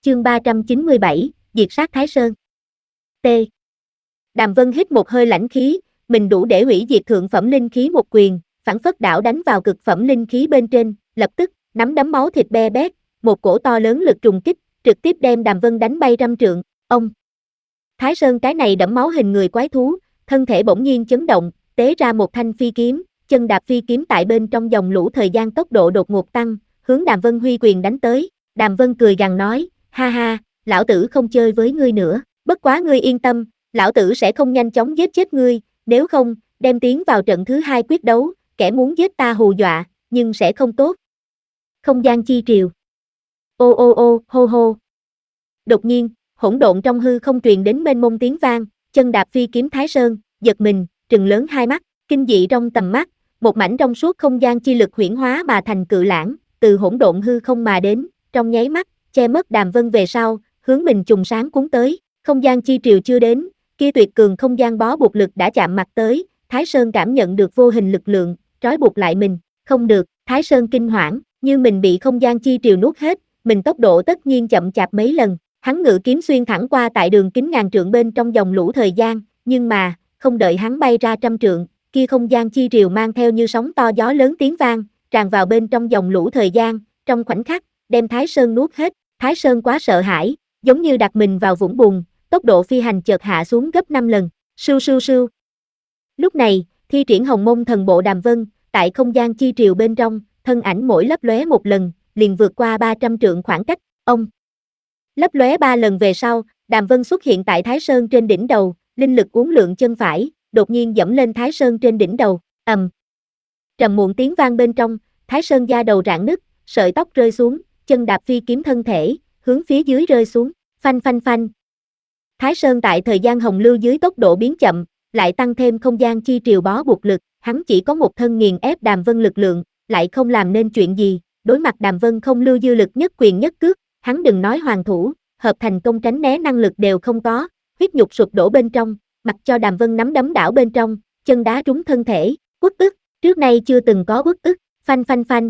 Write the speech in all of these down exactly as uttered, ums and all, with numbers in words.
Chương ba trăm chín mươi bảy, diệt sát Thái Sơn. T. Đàm Vân hít một hơi lãnh khí, mình đủ để hủy diệt thượng phẩm linh khí một quyền, phản phất đảo đánh vào cực phẩm linh khí bên trên, lập tức, nắm đấm máu thịt be bét, một cổ to lớn lực trùng kích, trực tiếp đem Đàm Vân đánh bay trăm trượng. Ông. Thái Sơn cái này đẫm máu hình người quái thú, thân thể bỗng nhiên chấn động, tế ra một thanh phi kiếm, chân đạp phi kiếm tại bên trong dòng lũ thời gian tốc độ đột ngột tăng, hướng Đàm Vân huy quyền đánh tới. Đàm Vân cười gằn nói, ha ha, lão tử không chơi với ngươi nữa, bất quá ngươi yên tâm, lão tử sẽ không nhanh chóng giết chết ngươi, nếu không, đem tiến vào trận thứ hai quyết đấu, kẻ muốn giết ta hù dọa, nhưng sẽ không tốt. Không gian chi triều. Ô ô ô, hô hô. Đột nhiên, hỗn độn trong hư không truyền đến mênh mông tiếng vang, chân đạp phi kiếm Thái Sơn, giật mình, trừng lớn hai mắt, kinh dị trong tầm mắt, một mảnh trong suốt không gian chi lực huyễn hóa mà thành cự lãng, từ hỗn độn hư không mà đến, trong nháy mắt, che mất Đàm Vân về sau, hướng mình trùng sáng cuốn tới, không gian chi triều chưa đến, kia tuyệt cường không gian bó buộc lực đã chạm mặt tới, Thái Sơn cảm nhận được vô hình lực lượng, trói buộc lại mình, không được, Thái Sơn kinh hoảng, như mình bị không gian chi triều nuốt hết, mình tốc độ tất nhiên chậm chạp mấy lần, hắn ngự kiếm xuyên thẳng qua tại đường kính ngàn trượng bên trong dòng lũ thời gian, nhưng mà, không đợi hắn bay ra trăm trượng, kia không gian chi triều mang theo như sóng to gió lớn tiếng vang, tràn vào bên trong dòng lũ thời gian, trong khoảnh khắc, đem Thái Sơn nuốt hết, Thái Sơn quá sợ hãi, giống như đặt mình vào vũng bùn, tốc độ phi hành chợt hạ xuống gấp năm lần, sưu sưu sưu. Lúc này, thi triển Hồng Mông Thần Bộ Đàm Vân, tại không gian chi triều bên trong, thân ảnh mỗi lấp lóe một lần, liền vượt qua ba trăm trượng khoảng cách, ông. Lấp lóe ba lần về sau, Đàm Vân xuất hiện tại Thái Sơn trên đỉnh đầu, linh lực uốn lượn chân phải, đột nhiên dẫm lên Thái Sơn trên đỉnh đầu, ầm. Trầm muộn tiếng vang bên trong, Thái Sơn da đầu rạn nứt, sợi tóc rơi xuống, chân đạp phi kiếm thân thể, hướng phía dưới rơi xuống, phanh phanh phanh. Thái Sơn tại thời gian hồng lưu dưới tốc độ biến chậm, lại tăng thêm không gian chi triều bó buộc lực, hắn chỉ có một thân nghiền ép Đàm Vân lực lượng, lại không làm nên chuyện gì, đối mặt Đàm Vân không lưu dư lực nhất quyền nhất cước, hắn đừng nói hoàn thủ, hợp thành công tránh né năng lực đều không có, huyết nhục sụp đổ bên trong, mặc cho Đàm Vân nắm đấm đảo bên trong, chân đá trúng thân thể, uất ức, trước nay chưa từng có uất ức, phanh phanh phanh.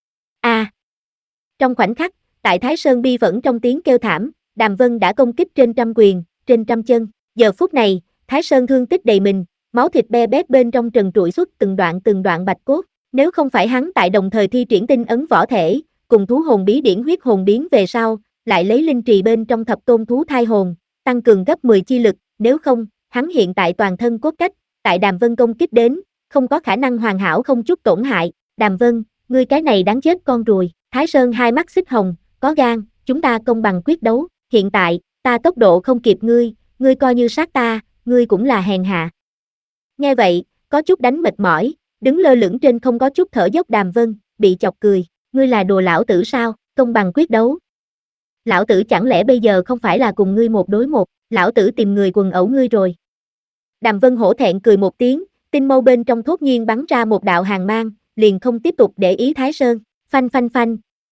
A. À. Trong khoảnh khắc, tại Thái Sơn bi vẫn trong tiếng kêu thảm, Đàm Vân đã công kích trên trăm quyền, trên trăm chân, giờ phút này, Thái Sơn thương tích đầy mình, máu thịt be bét bên trong trần trụi xuất từng đoạn từng đoạn bạch cốt, nếu không phải hắn tại đồng thời thi triển tinh ấn võ thể, cùng thú hồn bí điển huyết hồn biến về sau, lại lấy linh trì bên trong thập tôn thú thai hồn, tăng cường gấp mười chi lực, nếu không, hắn hiện tại toàn thân cốt cách, tại Đàm Vân công kích đến, không có khả năng hoàn hảo không chút tổn hại, Đàm Vân, ngươi cái này đáng chết con ruồi, Thái Sơn hai mắt xích hồng, có gan, chúng ta công bằng quyết đấu, hiện tại, ta tốc độ không kịp ngươi, ngươi coi như sát ta, ngươi cũng là hèn hạ. Nghe vậy, có chút đánh mệt mỏi, đứng lơ lửng trên không có chút thở dốc Đàm Vân, bị chọc cười, ngươi là đùa lão tử sao, công bằng quyết đấu. Lão tử chẳng lẽ bây giờ không phải là cùng ngươi một đối một, lão tử tìm người quần ẩu ngươi rồi. Đàm Vân hổ thẹn cười một tiếng, tinh mâu bên trong thốt nhiên bắn ra một đạo hàn mang, liền không tiếp tục để ý Thái Sơn, phanh phanh phanh.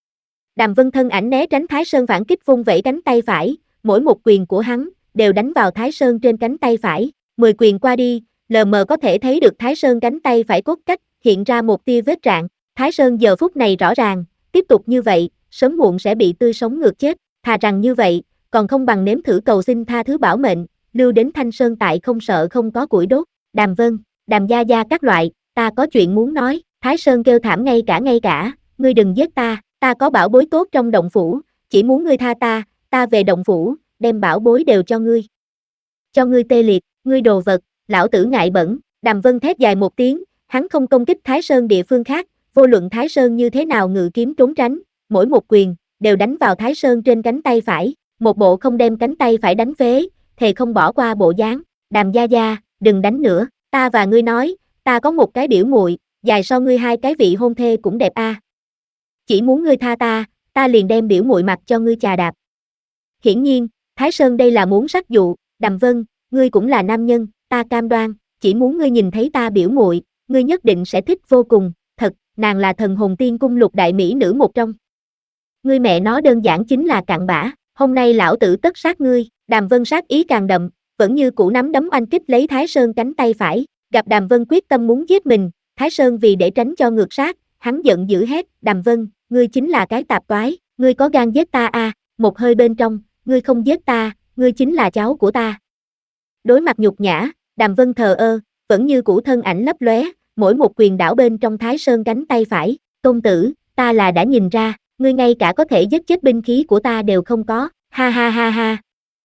Đàm Vân thân ảnh né tránh Thái Sơn phản kích vung vẩy cánh tay phải, mỗi một quyền của hắn, đều đánh vào Thái Sơn trên cánh tay phải, mười quyền qua đi, lờ mờ có thể thấy được Thái Sơn cánh tay phải cốt cách, hiện ra một tia vết rạn, Thái Sơn giờ phút này rõ ràng, tiếp tục như vậy, sớm muộn sẽ bị tươi sống ngược chết, thà rằng như vậy, còn không bằng nếm thử cầu xin tha thứ bảo mệnh, lưu đến Thanh Sơn tại không sợ không có củi đốt, Đàm Vân, Đàm gia gia các loại, ta có chuyện muốn nói, Thái Sơn kêu thảm ngay cả ngay cả, ngươi đừng giết ta, ta có bảo bối tốt trong động phủ, chỉ muốn ngươi tha ta, ta về động phủ, đem bảo bối đều cho ngươi. Cho ngươi tê liệt, ngươi đồ vật, lão tử ngại bẩn, Đàm Vân thét dài một tiếng, hắn không công kích Thái Sơn địa phương khác, vô luận Thái Sơn như thế nào ngự kiếm trốn tránh, mỗi một quyền, đều đánh vào Thái Sơn trên cánh tay phải, một bộ không đem cánh tay phải đánh phế, thề không bỏ qua bộ dáng, Đàm gia gia, đừng đánh nữa, ta và ngươi nói, ta có một cái biểu muội, dài so ngươi hai cái vị hôn thê cũng đẹp a. À. Chỉ muốn ngươi tha ta, ta liền đem biểu muội mặt cho ngươi chà đạp. Hiển nhiên, Thái Sơn đây là muốn sắc dụ, Đàm Vân, ngươi cũng là nam nhân, ta cam đoan, chỉ muốn ngươi nhìn thấy ta biểu muội, ngươi nhất định sẽ thích vô cùng, thật, nàng là thần hồn tiên cung lục đại mỹ nữ một trong. Ngươi mẹ nó đơn giản chính là cặn bã, hôm nay lão tử tất sát ngươi, Đàm Vân sát ý càng đậm, vẫn như cũ nắm đấm oanh kích lấy Thái Sơn cánh tay phải, gặp Đàm Vân quyết tâm muốn giết mình, Thái Sơn vì để tránh cho ngược sát, hắn giận dữ hét, Đàm Vân, ngươi chính là cái tạp toái, ngươi có gan giết ta a, à? một hơi bên trong, ngươi không giết ta, ngươi chính là cháu của ta. Đối mặt nhục nhã, Đàm Vân thờ ơ, vẫn như cũ thân ảnh lấp lóe, mỗi một quyền đảo bên trong Thái Sơn cánh tay phải, công tử, ta là đã nhìn ra, ngươi ngay cả có thể giết chết binh khí của ta đều không có, ha ha ha ha.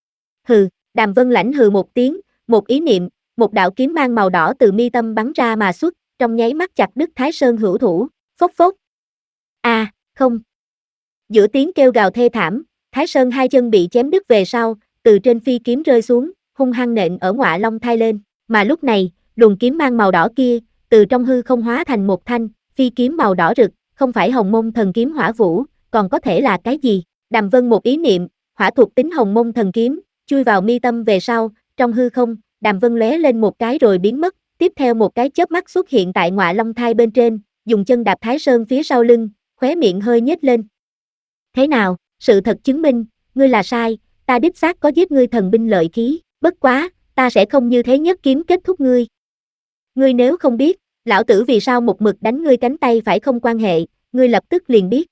Hừ, Đàm Vân lãnh hừ một tiếng, một ý niệm, một đạo kiếm mang màu đỏ từ mi tâm bắn ra mà xuất, trong nháy mắt chặt đứt Thái Sơn hữu thủ, phốc phốc. A, à, không. Giữa tiếng kêu gào thê thảm, Thái Sơn hai chân bị chém đứt về sau, từ trên phi kiếm rơi xuống, hung hăng nện ở Ngọa Long thai lên, mà lúc này, luồng kiếm mang màu đỏ kia, từ trong hư không hóa thành một thanh, phi kiếm màu đỏ rực, không phải Hồng Mông Thần Kiếm Hỏa Vũ, còn có thể là cái gì? Đàm Vân một ý niệm, hỏa thuộc tính Hồng Mông Thần Kiếm, chui vào mi tâm về sau, trong hư không, Đàm Vân lóe lên một cái rồi biến mất, tiếp theo một cái chớp mắt xuất hiện tại Ngọa Long thai bên trên, dùng chân đạp Thái Sơn phía sau lưng, khóe miệng hơi nhếch lên. Thế nào, sự thật chứng minh, ngươi là sai, ta đích xác có giết ngươi thần binh lợi khí, bất quá, ta sẽ không như thế nhất kiếm kết thúc ngươi. Ngươi nếu không biết, lão tử vì sao một mực đánh ngươi cánh tay phải không quan hệ, ngươi lập tức liền biết.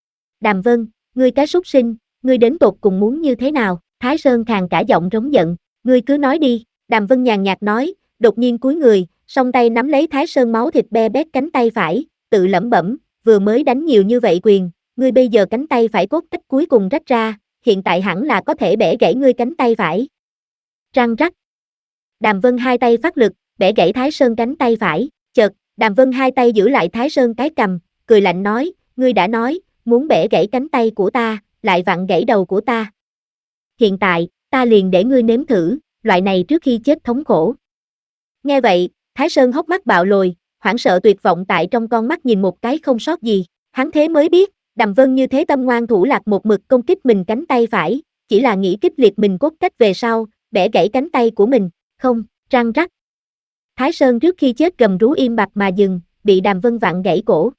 Đàm Vân, ngươi cái súc sinh, ngươi đến tột cùng muốn như thế nào? Thái Sơn khàn cả giọng rống giận, ngươi cứ nói đi, Đàm Vân nhàn nhạt nói, đột nhiên cúi người, song tay nắm lấy Thái Sơn máu thịt be bét cánh tay phải, tự lẩm bẩm, vừa mới đánh nhiều như vậy quyền, ngươi bây giờ cánh tay phải cốt cách cuối cùng rách ra, hiện tại hẳn là có thể bẻ gãy ngươi cánh tay phải. Răng rắc. Đàm Vân hai tay phát lực, bẻ gãy Thái Sơn cánh tay phải, chợt, Đàm Vân hai tay giữ lại Thái Sơn cái cầm, cười lạnh nói, ngươi đã nói, muốn bẻ gãy cánh tay của ta, lại vặn gãy đầu của ta. Hiện tại, ta liền để ngươi nếm thử, loại này trước khi chết thống khổ. Nghe vậy, Thái Sơn hốc mắt bạo lồi, hoảng sợ tuyệt vọng tại trong con mắt nhìn một cái không sót gì, hắn thế mới biết, Đàm Vân như thế tâm ngoan thủ lạc một mực công kích mình cánh tay phải, chỉ là nghĩ kích liệt mình cốt cách về sau, bẻ gãy cánh tay của mình, không, răng rắc. Thái Sơn trước khi chết gầm rú im bặt mà dừng, bị Đàm Vân vặn gãy cổ,